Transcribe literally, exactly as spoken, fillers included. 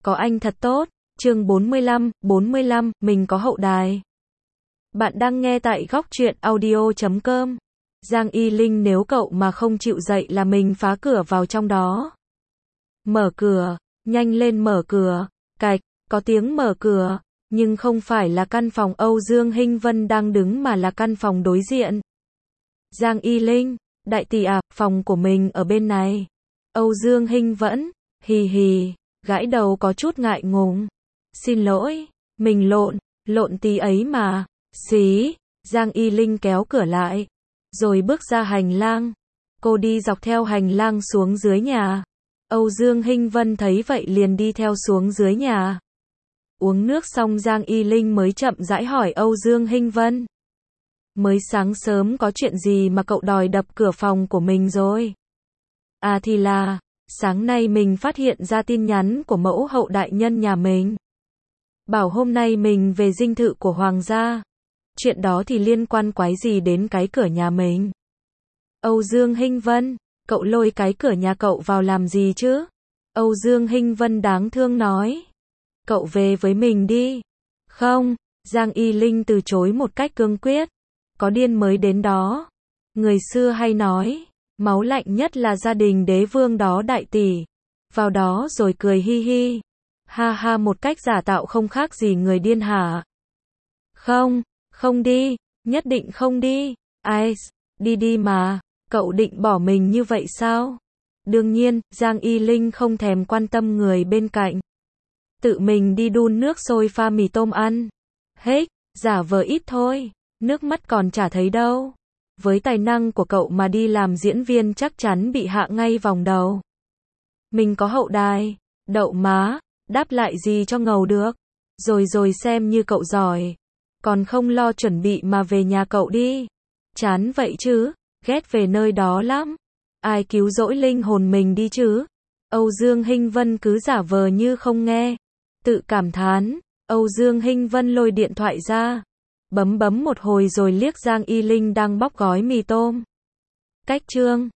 có anh thật tốt. Chương bốn mươi lăm, bốn mươi lăm, mình có hậu đài. Bạn đang nghe tại góc truyện audio chấm com. Giang Y Linh, nếu cậu mà không chịu dậy là mình phá cửa vào trong đó. Mở cửa, nhanh lên mở cửa. Cạch, có tiếng mở cửa, nhưng không phải là căn phòng Âu Dương Hinh Vân đang đứng mà là căn phòng đối diện. Giang Y Linh, đại tỷ à, phòng của mình ở bên này. Âu Dương Hinh Vẫn, hì hì, gãi đầu có chút ngại ngùng. Xin lỗi, mình lộn, lộn tí ấy mà. Xí, Giang Y Linh kéo cửa lại, rồi bước ra hành lang. Cô đi dọc theo hành lang xuống dưới nhà. Âu Dương Hinh Vân thấy vậy liền đi theo xuống dưới nhà. Uống nước xong Giang Y Linh mới chậm rãi hỏi Âu Dương Hinh Vân. Mới sáng sớm có chuyện gì mà cậu đòi đập cửa phòng của mình rồi? À thì là, sáng nay mình phát hiện ra tin nhắn của mẫu hậu đại nhân nhà mình. Bảo hôm nay mình về dinh thự của hoàng gia. Chuyện đó thì liên quan quái gì đến cái cửa nhà mình? Âu Dương Hinh Vân, cậu lôi cái cửa nhà cậu vào làm gì chứ? Âu Dương Hinh Vân đáng thương nói. Cậu về với mình đi. Không, Giang Y Linh từ chối một cách cương quyết. Có điên mới đến đó. Người xưa hay nói, máu lạnh nhất là gia đình đế vương đó đại tỷ. Vào đó rồi cười hi hi. Ha ha, một cách giả tạo không khác gì người điên hả? Không, không đi, nhất định không đi. Ai, đi đi mà, cậu định bỏ mình như vậy sao? Đương nhiên, Giang Y Linh không thèm quan tâm người bên cạnh. Tự mình đi đun nước sôi pha mì tôm ăn. Hết, giả vờ ít thôi, nước mắt còn chả thấy đâu. Với tài năng của cậu mà đi làm diễn viên chắc chắn bị hạ ngay vòng đầu. Mình có hậu đài, đậu má, đáp lại gì cho ngầu được. Rồi rồi, xem như cậu giỏi. Còn không lo chuẩn bị mà về nhà cậu đi. Chán vậy chứ, ghét về nơi đó lắm. Ai cứu rỗi linh hồn mình đi chứ? Âu Dương Hinh Vân cứ giả vờ như không nghe. Tự cảm thán, Âu Dương Hinh Vân lôi điện thoại ra. Bấm bấm một hồi rồi liếc Giang Y Linh đang bóc gói mì tôm. Cách chương